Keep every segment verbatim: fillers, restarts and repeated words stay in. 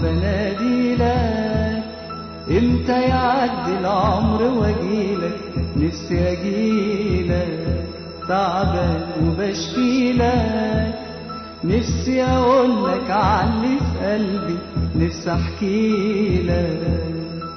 بناديلك، امتى يعدي العمر واجيلك، نفسي اجيلك تعبان وبشكيلك، نفسي اقولك عاللي في قلبي، نفسي احكيلك.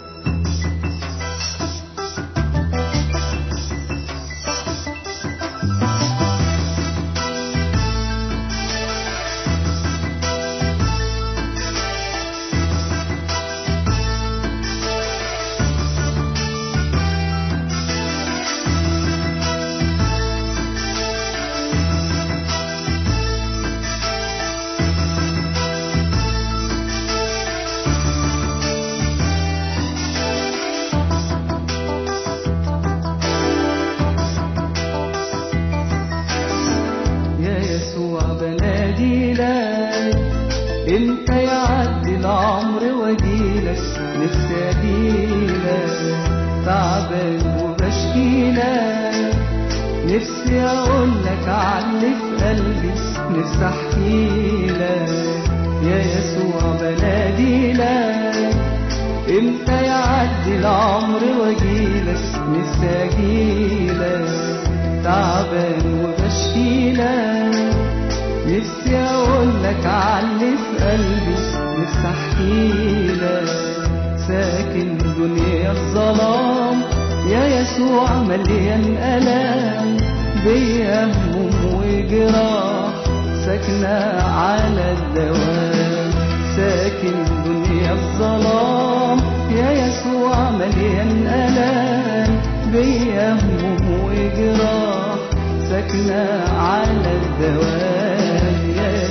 بناديلك، امتى يعدي العمر واجيلك، نفسي اجيلك تعبان وبشكيلك، نفسي اقولك عاللي في قلبي، نفسي احكيلك. يا يسوع بناديلك، امتى يعدي العمر واجيلك، نفسي اجيلك تعبان وبشكيلك، نفسي اقولك عاللي في قلبي، نفسي احكيلك. ساكن دنيا الظلام يا يسوع مليان الام، بيا هموم وجراح ساكنه على الدوام. ساكن دنيا الظلام يا يسوع مليان الام، بيا هموم وجراح ساكنه على الدوام.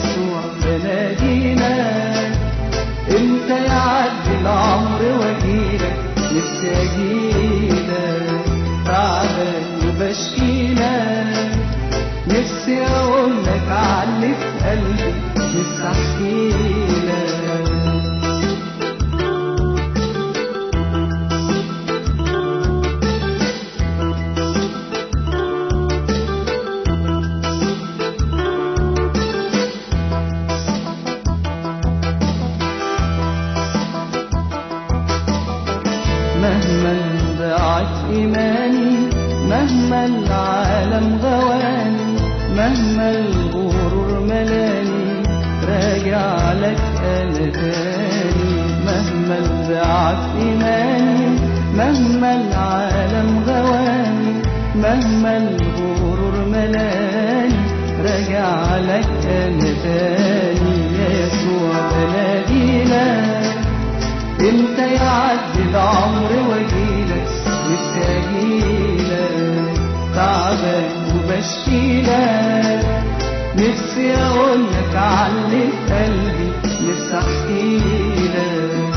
بناديلك، امتى يعدي العمر واجيلك، نفسي اجيلك تعبان وبشكيلك، نفسي اقولك عاللي في قلبي، نفسي احكيلك. مهما ضاعت إيماني، مهما العالم غواني، مهما الغرور ملاني، راجع لك أنا تاني. مهما ضاعت إيماني، مهما العالم غواني، مهما الغرور ملاني، راجع لك أنا تاني. يا يسوع بناديلك، امتى يعدي العمر واجيلك، نفسي اجيلك تعبان وبشكيلك، نفسي اقولك عاللي في قلبي، نفسي احكيلك.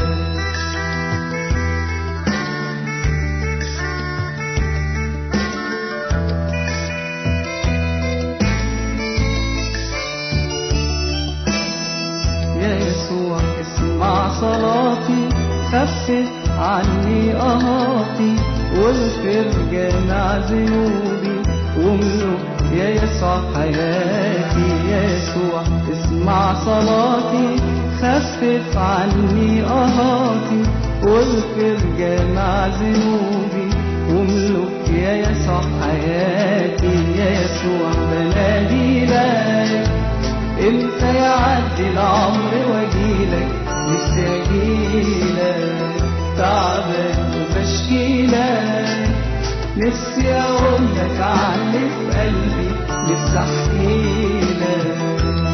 يا يسوع اسمع صلاتي، خفف عني قهاتي، واغفر جميع ذنوبي، واملك يا يسوع حياتي. يا يسوع اسمع صلاتي، خفف عني قهاتي، واغفر جميع ذنوبي، واملك يا يسوع حياتي. يا يسوع بناديلك، امتى يعدي العمر واجيلك، نفسي اجيلك تعبان وبشكيلك، نفسي اقولك عاللي في قلبي، نفسي احكيلك.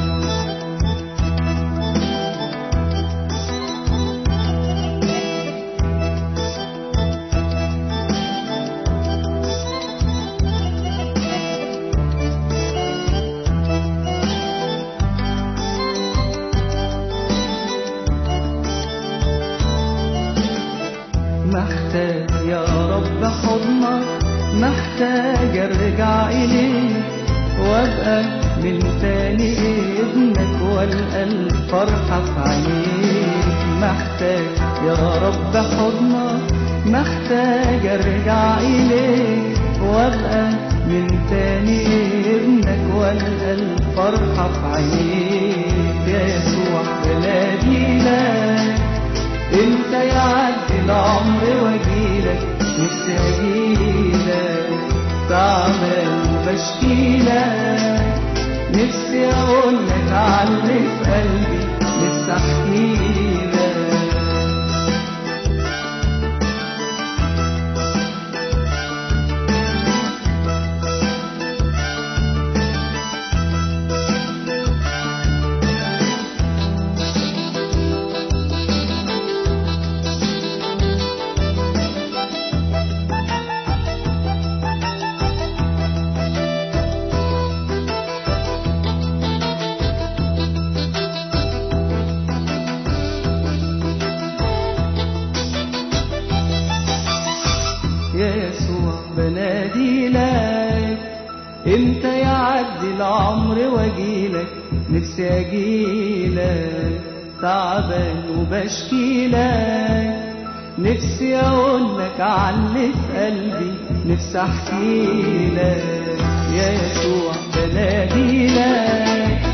محتاج يا رب حضنك، محتاج ارجع اليك، وابقى من تاني ابنك، والقى الفرحة في عينيك. محتاج يا رب حضنك، محتاج ارجع اليك، وابقى من تاني ابنك، والقى الفرحة في عينيك. يا يسوع بناديلك، انت يعدي العمر واجيلك، نفسي اجيلك تعبان وبشكيلك، نفسي اقولك علي في قلبي، نفسي احكيلك. يا يسوع بناديلك، انت يعدي العمر واجيلك، نفسي اجيلك تعبان وبشكيلك، نفسي اقولك علي في قلبي، نفسي احكيلك. يا يسوع بناديلك،